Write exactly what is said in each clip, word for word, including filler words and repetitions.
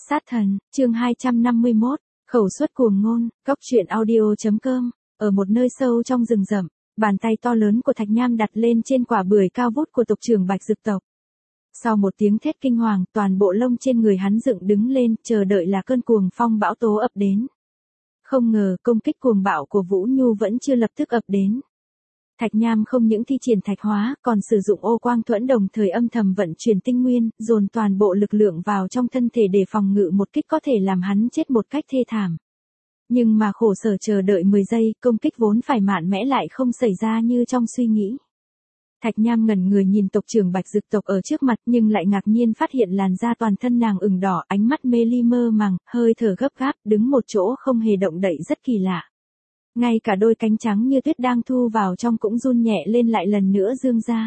Sát thần, chương hai trăm năm mươi mốt, khẩu suất cuồng ngôn, cóc truyện audio.com, ở một nơi sâu trong rừng rậm, bàn tay to lớn của Thạch Nham đặt lên trên quả bưởi cao vút của tộc trưởng Bạch Dực tộc. Sau một tiếng thét kinh hoàng, toàn bộ lông trên người hắn dựng đứng lên, chờ đợi là cơn cuồng phong bão tố ập đến. Không ngờ, công kích cuồng bạo của Vũ Nhu vẫn chưa lập tức ập đến. Thạch Nham không những thi triển thạch hóa, còn sử dụng ô quang thuẫn đồng thời âm thầm vận chuyển tinh nguyên, dồn toàn bộ lực lượng vào trong thân thể để phòng ngự một kích có thể làm hắn chết một cách thê thảm. Nhưng mà khổ sở chờ đợi mười giây, công kích vốn phải mạn mẽ lại không xảy ra như trong suy nghĩ. Thạch Nham ngẩn người nhìn tộc trưởng Bạch Dực tộc ở trước mặt nhưng lại ngạc nhiên phát hiện làn da toàn thân nàng ửng đỏ, ánh mắt mê ly mơ màng, hơi thở gấp gáp, đứng một chỗ không hề động đậy rất kỳ lạ. Ngay cả đôi cánh trắng như tuyết đang thu vào trong cũng run nhẹ lên lại lần nữa dương ra.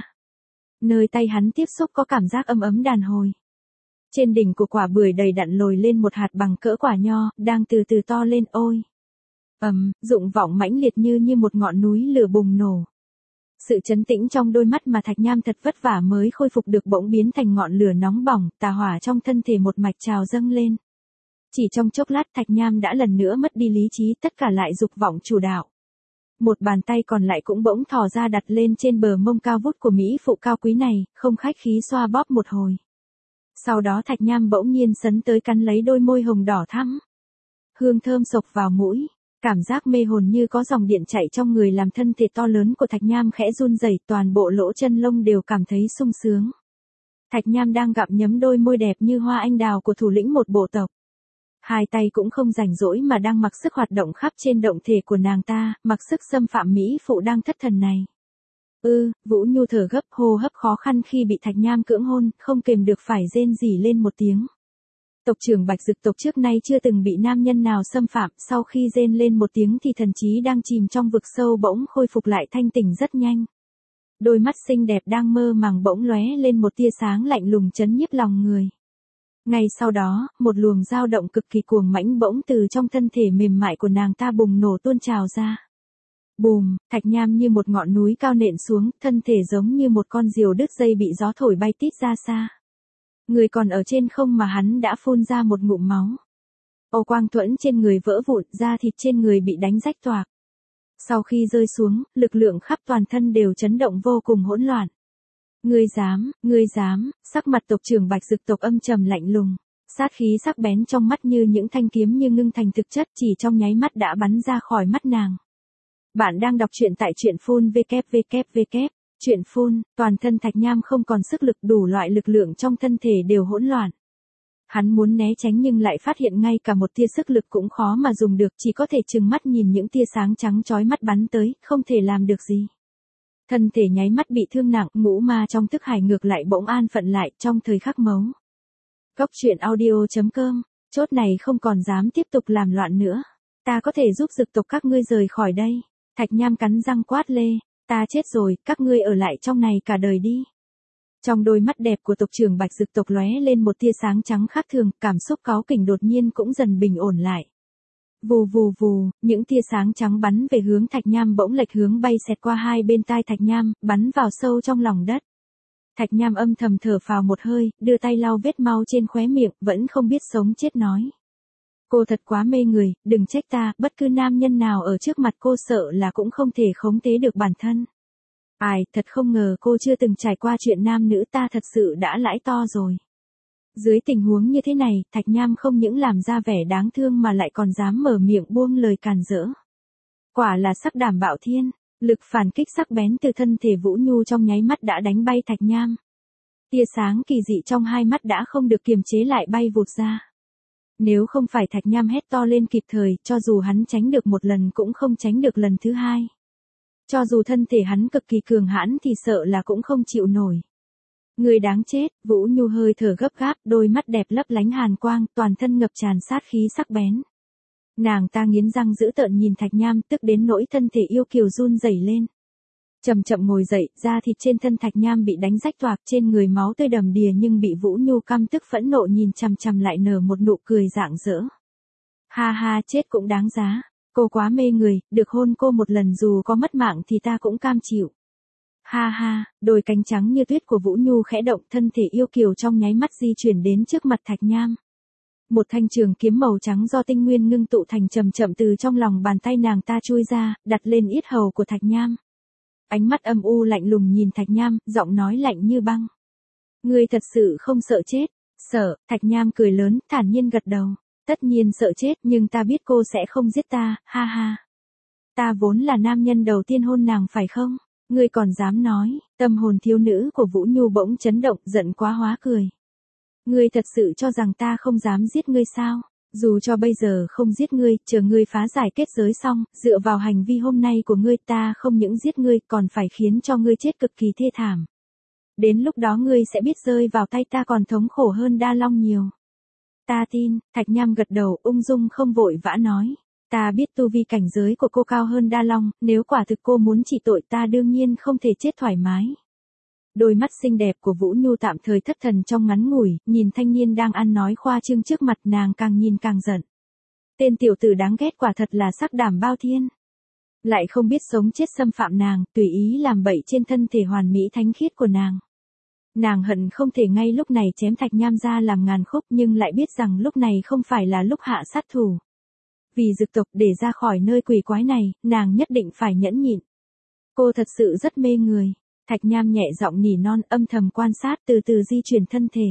Nơi tay hắn tiếp xúc có cảm giác ấm ấm đàn hồi. Trên đỉnh của quả bưởi đầy đặn lồi lên một hạt bằng cỡ quả nho, đang từ từ to lên ôi. Ầm, dụng vọng mãnh liệt như như một ngọn núi lửa bùng nổ. Sự trấn tĩnh trong đôi mắt mà Thạch Nham thật vất vả mới khôi phục được bỗng biến thành ngọn lửa nóng bỏng, tà hỏa trong thân thể một mạch trào dâng lên. Chỉ trong chốc lát Thạch Nham đã lần nữa mất đi lý trí, tất cả lại dục vọng chủ đạo. Một bàn tay còn lại cũng bỗng thò ra đặt lên trên bờ mông cao vút của mỹ phụ cao quý này, không khách khí xoa bóp một hồi. Sau đó Thạch Nham bỗng nhiên sấn tới cắn lấy đôi môi hồng đỏ thắm. Hương thơm sộc vào mũi, cảm giác mê hồn như có dòng điện chạy trong người làm thân thể to lớn của Thạch Nham khẽ run rẩy, toàn bộ lỗ chân lông đều cảm thấy sung sướng. Thạch Nham đang gặm nhấm đôi môi đẹp như hoa anh đào của thủ lĩnh một bộ tộc. Hai tay cũng không rảnh rỗi mà đang mặc sức hoạt động khắp trên động thể của nàng ta, mặc sức xâm phạm mỹ phụ đang thất thần này. Ư, ừ, Vũ Nhu thở gấp, hô hấp khó khăn khi bị Thạch Nham cưỡng hôn, không kềm được phải rên rỉ lên một tiếng. Tộc trưởng Bạch Dực tộc trước nay chưa từng bị nam nhân nào xâm phạm, sau khi rên lên một tiếng thì thần trí đang chìm trong vực sâu bỗng khôi phục lại thanh tỉnh rất nhanh. Đôi mắt xinh đẹp đang mơ màng bỗng lóe lên một tia sáng lạnh lùng chấn nhiếp lòng người. Ngay sau đó, một luồng dao động cực kỳ cuồng mãnh bỗng từ trong thân thể mềm mại của nàng ta bùng nổ tuôn trào ra. Bùm, Thạch Nham như một ngọn núi cao nện xuống, thân thể giống như một con diều đứt dây bị gió thổi bay tít ra xa. Người còn ở trên không mà hắn đã phun ra một ngụm máu. Ô quang thuẫn trên người vỡ vụn, da thịt trên người bị đánh rách toạc. Sau khi rơi xuống, lực lượng khắp toàn thân đều chấn động vô cùng hỗn loạn. Ngươi dám, ngươi dám, sắc mặt tộc trưởng Bạch Dực tộc âm trầm lạnh lùng, sát khí sắc bén trong mắt như những thanh kiếm như ngưng thành thực chất, chỉ trong nháy mắt đã bắn ra khỏi mắt nàng. Bạn đang đọc truyện tại truyện phun vê kép vê kép vê kép, truyện phun, toàn thân Thạch Nham không còn sức lực, đủ loại lực lượng trong thân thể đều hỗn loạn. Hắn muốn né tránh nhưng lại phát hiện ngay cả một tia sức lực cũng khó mà dùng được, chỉ có thể trừng mắt nhìn những tia sáng trắng chói mắt bắn tới, không thể làm được gì. Thân thể nháy mắt bị thương nặng, ngũ ma trong thức hải ngược lại bỗng an phận lại trong thời khắc mấu. Cóc truyện audio.com, chốt này không còn dám tiếp tục làm loạn nữa. Ta có thể giúp Dực tộc các ngươi rời khỏi đây. Thạch Nham cắn răng quát lê, ta chết rồi, các ngươi ở lại trong này cả đời đi. Trong đôi mắt đẹp của tộc trưởng Bạch Dực tộc lóe lên một tia sáng trắng khác thường, cảm xúc cáu kỉnh đột nhiên cũng dần bình ổn lại. Vù vù vù, những tia sáng trắng bắn về hướng Thạch Nham bỗng lệch hướng bay xẹt qua hai bên tai Thạch Nham, bắn vào sâu trong lòng đất. Thạch Nham âm thầm thở phào một hơi, đưa tay lau vết mau trên khóe miệng, vẫn không biết sống chết nói. Cô thật quá mê người, đừng trách ta, bất cứ nam nhân nào ở trước mặt cô sợ là cũng không thể khống chế được bản thân. Ai, thật không ngờ cô chưa từng trải qua chuyện nam nữ, ta thật sự đã lãi to rồi. Dưới tình huống như thế này, Thạch Nham không những làm ra vẻ đáng thương mà lại còn dám mở miệng buông lời càn rỡ. Quả là sắc đảm bạo thiên, lực phản kích sắc bén từ thân thể Vũ Nhu trong nháy mắt đã đánh bay Thạch Nham. Tia sáng kỳ dị trong hai mắt đã không được kiềm chế lại bay vụt ra. Nếu không phải Thạch Nham hét to lên kịp thời, cho dù hắn tránh được một lần cũng không tránh được lần thứ hai. Cho dù thân thể hắn cực kỳ cường hãn thì sợ là cũng không chịu nổi. Người đáng chết, Vũ Nhu hơi thở gấp gáp, đôi mắt đẹp lấp lánh hàn quang, toàn thân ngập tràn sát khí sắc bén. Nàng ta nghiến răng dữ tợn nhìn Thạch Nham, tức đến nỗi thân thể yêu kiều run rẩy lên. Chậm chậm ngồi dậy, da thịt trên thân Thạch Nham bị đánh rách toạc, trên người máu tươi đầm đìa nhưng bị Vũ Nhu căm tức phẫn nộ nhìn chằm chằm lại nở một nụ cười rạng rỡ. Ha ha, chết cũng đáng giá, cô quá mê người, được hôn cô một lần dù có mất mạng thì ta cũng cam chịu. Ha ha, đôi cánh trắng như tuyết của Vũ Nhu khẽ động, thân thể yêu kiều trong nháy mắt di chuyển đến trước mặt Thạch Nham. Một thanh trường kiếm màu trắng do tinh nguyên ngưng tụ thành chậm chậm từ trong lòng bàn tay nàng ta chui ra, đặt lên yết hầu của Thạch Nham. Ánh mắt âm u lạnh lùng nhìn Thạch Nham, giọng nói lạnh như băng. Ngươi thật sự không sợ chết? Sợ, Thạch Nham cười lớn, thản nhiên gật đầu. Tất nhiên sợ chết, nhưng ta biết cô sẽ không giết ta, ha ha. Ta vốn là nam nhân đầu tiên hôn nàng phải không? Ngươi còn dám nói? Tâm hồn thiếu nữ của Vũ Nhu bỗng chấn động, giận quá hóa cười. Ngươi thật sự cho rằng ta không dám giết ngươi sao? Dù cho bây giờ không giết ngươi, chờ ngươi phá giải kết giới xong, dựa vào hành vi hôm nay của ngươi ta không những giết ngươi còn phải khiến cho ngươi chết cực kỳ thê thảm. Đến lúc đó ngươi sẽ biết rơi vào tay ta còn thống khổ hơn Đa Long nhiều. Ta tin, Thạch Nham gật đầu ung dung không vội vã nói. Ta biết tu vi cảnh giới của cô cao hơn Đa Long, nếu quả thực cô muốn trị tội ta đương nhiên không thể chết thoải mái. Đôi mắt xinh đẹp của Vũ Nhu tạm thời thất thần trong ngắn ngủi, nhìn thanh niên đang ăn nói khoa trương trước mặt nàng càng nhìn càng giận. Tên tiểu tử đáng ghét quả thật là sắc đảm bao thiên. Lại không biết sống chết xâm phạm nàng, tùy ý làm bậy trên thân thể hoàn mỹ thánh khiết của nàng. Nàng hận không thể ngay lúc này chém Thạch Nham ra làm ngàn khúc nhưng lại biết rằng lúc này không phải là lúc hạ sát thủ. Vì dực tộc để ra khỏi nơi quỷ quái này, nàng nhất định phải nhẫn nhịn. Cô thật sự rất mê người. Thạch Nham nhẹ giọng nỉ non âm thầm quan sát từ từ di chuyển thân thể.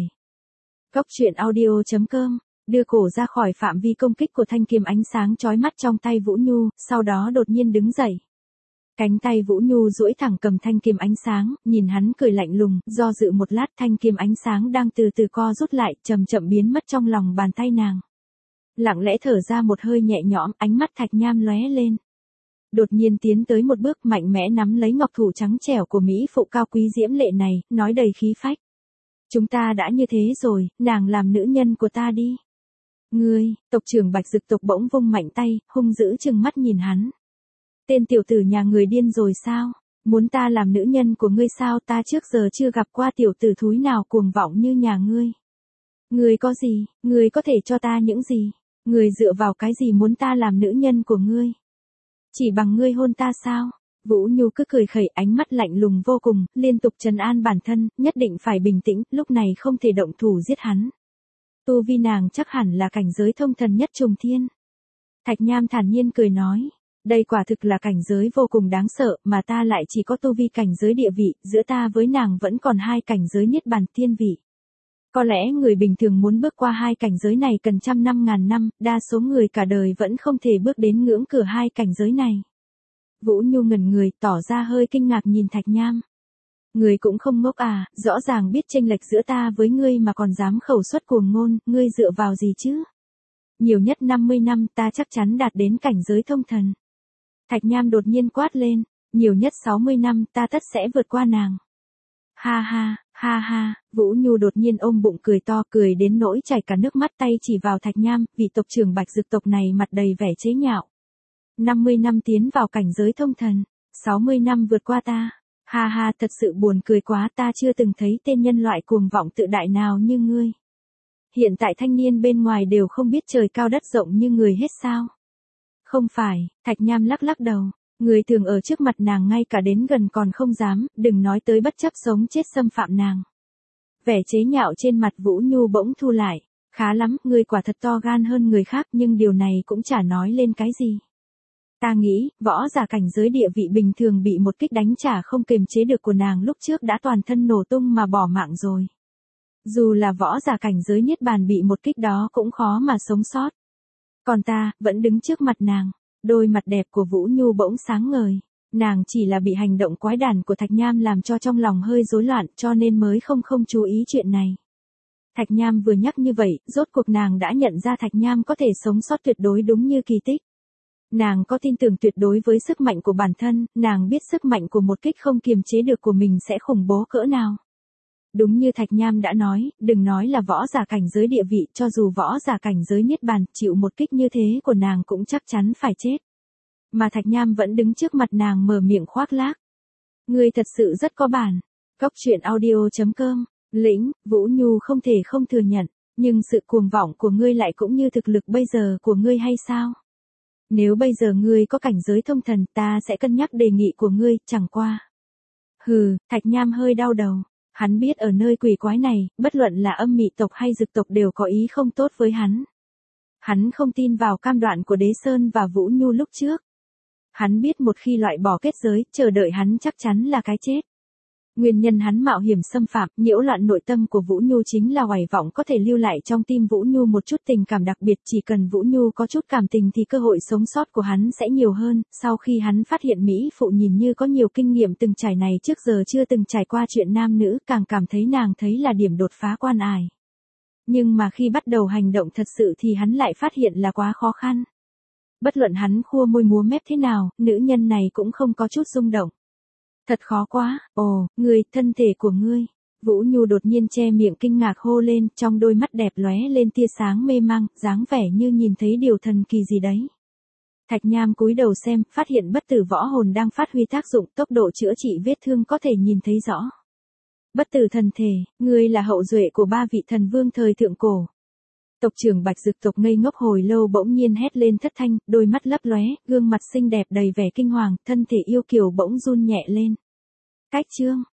Cốc truyện audio chấm com, đưa cổ ra khỏi phạm vi công kích của thanh kiếm ánh sáng chói mắt trong tay Vũ Nhu, sau đó đột nhiên đứng dậy. Cánh tay Vũ Nhu duỗi thẳng cầm thanh kiếm ánh sáng, nhìn hắn cười lạnh lùng, do dự một lát thanh kiếm ánh sáng đang từ từ co rút lại, chậm chậm biến mất trong lòng bàn tay nàng. Lặng lẽ thở ra một hơi nhẹ nhõm, ánh mắt Thạch Nham lóe lên. Đột nhiên tiến tới một bước mạnh mẽ nắm lấy ngọc thủ trắng trẻo của Mỹ phụ cao quý diễm lệ này, nói đầy khí phách. Chúng ta đã như thế rồi, nàng làm nữ nhân của ta đi. Ngươi, tộc trưởng Bạch Dực tộc bỗng vung mạnh tay, hung dữ trừng mắt nhìn hắn. Tên tiểu tử nhà người điên rồi sao? Muốn ta làm nữ nhân của ngươi sao? Ta trước giờ chưa gặp qua tiểu tử thúi nào cuồng vọng như nhà ngươi. Ngươi có gì? Ngươi có thể cho ta những gì? Ngươi dựa vào cái gì muốn ta làm nữ nhân của ngươi? Chỉ bằng ngươi hôn ta sao? Vũ Nhu cứ cười khẩy, ánh mắt lạnh lùng vô cùng, liên tục trấn an bản thân, nhất định phải bình tĩnh, lúc này không thể động thủ giết hắn. Tu vi nàng chắc hẳn là cảnh giới thông thần nhất trùng thiên. Thạch Nham thản nhiên cười nói, đây quả thực là cảnh giới vô cùng đáng sợ, mà ta lại chỉ có tu vi cảnh giới địa vị, giữa ta với nàng vẫn còn hai cảnh giới niết bàn thiên vị. Có lẽ người bình thường muốn bước qua hai cảnh giới này cần trăm năm ngàn năm, đa số người cả đời vẫn không thể bước đến ngưỡng cửa hai cảnh giới này. Vũ Nhu ngẩn người, tỏ ra hơi kinh ngạc nhìn Thạch Nham. Người cũng không ngốc à, rõ ràng biết chênh lệch giữa ta với ngươi mà còn dám khẩu xuất cuồng ngôn, ngươi dựa vào gì chứ? Nhiều nhất năm mươi năm ta chắc chắn đạt đến cảnh giới thông thần. Thạch Nham đột nhiên quát lên, nhiều nhất sáu mươi năm ta tất sẽ vượt qua nàng. Ha ha, ha ha, Vũ Nhu đột nhiên ôm bụng cười to, cười đến nỗi chảy cả nước mắt, tay chỉ vào Thạch Nham, vị tộc trưởng Bạch Dực tộc này mặt đầy vẻ chế nhạo. năm mươi năm tiến vào cảnh giới thông thần, sáu mươi năm vượt qua ta. Ha ha, thật sự buồn cười quá, ta chưa từng thấy tên nhân loại cuồng vọng tự đại nào như ngươi. Hiện tại thanh niên bên ngoài đều không biết trời cao đất rộng như người hết sao? Không phải, Thạch Nham lắc lắc đầu. Người thường ở trước mặt nàng ngay cả đến gần còn không dám, đừng nói tới bất chấp sống chết xâm phạm nàng. Vẻ chế nhạo trên mặt Vũ Nhu bỗng thu lại. Khá lắm, ngươi quả thật to gan hơn người khác, nhưng điều này cũng chả nói lên cái gì. Ta nghĩ, võ giả cảnh giới địa vị bình thường bị một kích đánh trả không kiềm chế được của nàng lúc trước đã toàn thân nổ tung mà bỏ mạng rồi. Dù là võ giả cảnh giới niết bàn bị một kích đó cũng khó mà sống sót. Còn ta, vẫn đứng trước mặt nàng. Đôi mặt đẹp của Vũ Nhu bỗng sáng ngời. Nàng chỉ là bị hành động quái đản của Thạch Nham làm cho trong lòng hơi rối loạn, cho nên mới không không chú ý chuyện này. Thạch Nham vừa nhắc như vậy, rốt cuộc nàng đã nhận ra Thạch Nham có thể sống sót tuyệt đối đúng như kỳ tích. Nàng có tin tưởng tuyệt đối với sức mạnh của bản thân, nàng biết sức mạnh của một kích không kiềm chế được của mình sẽ khủng bố cỡ nào. Đúng như Thạch Nham đã nói, đừng nói là võ giả cảnh giới địa vị, cho dù võ giả cảnh giới niết bàn, chịu một kích như thế của nàng cũng chắc chắn phải chết. Mà Thạch Nham vẫn đứng trước mặt nàng mở miệng khoác lác. Ngươi thật sự rất có bản. Cốc truyện audio chấm com, lĩnh, Vũ Nhu không thể không thừa nhận, nhưng sự cuồng vọng của ngươi lại cũng như thực lực bây giờ của ngươi hay sao? Nếu bây giờ ngươi có cảnh giới thông thần, ta sẽ cân nhắc đề nghị của ngươi, chẳng qua. Hừ, Thạch Nham hơi đau đầu. Hắn biết ở nơi quỷ quái này, bất luận là âm mị tộc hay dực tộc đều có ý không tốt với hắn. Hắn không tin vào cam đoan của Đế Sơn và Vũ Nhu lúc trước. Hắn biết một khi loại bỏ kết giới, chờ đợi hắn chắc chắn là cái chết. Nguyên nhân hắn mạo hiểm xâm phạm, nhiễu loạn nội tâm của Vũ Nhu chính là hoài vọng có thể lưu lại trong tim Vũ Nhu một chút tình cảm đặc biệt, chỉ cần Vũ Nhu có chút cảm tình thì cơ hội sống sót của hắn sẽ nhiều hơn. Sau khi hắn phát hiện Mỹ phụ nhìn như có nhiều kinh nghiệm từng trải này trước giờ chưa từng trải qua chuyện nam nữ, càng cảm thấy nàng thấy là điểm đột phá quan ải. Nhưng mà khi bắt đầu hành động thật sự thì hắn lại phát hiện là quá khó khăn. Bất luận hắn khua môi múa mép thế nào, nữ nhân này cũng không có chút rung động. Thật khó quá, ồ, ngươi, thân thể của ngươi. Vũ Nhu đột nhiên che miệng kinh ngạc hô lên, trong đôi mắt đẹp lóe lên tia sáng mê mang, dáng vẻ như nhìn thấy điều thần kỳ gì đấy. Thạch Nham cúi đầu xem, phát hiện bất tử võ hồn đang phát huy tác dụng, tốc độ chữa trị vết thương có thể nhìn thấy rõ. Bất tử thần thể, ngươi là hậu duệ của ba vị thần vương thời thượng cổ. Tộc trưởng Bạch Dực tộc ngây ngốc hồi lâu bỗng nhiên hét lên thất thanh, đôi mắt lấp lóe, gương mặt xinh đẹp đầy vẻ kinh hoàng, thân thể yêu kiều bỗng run nhẹ lên. Cách chương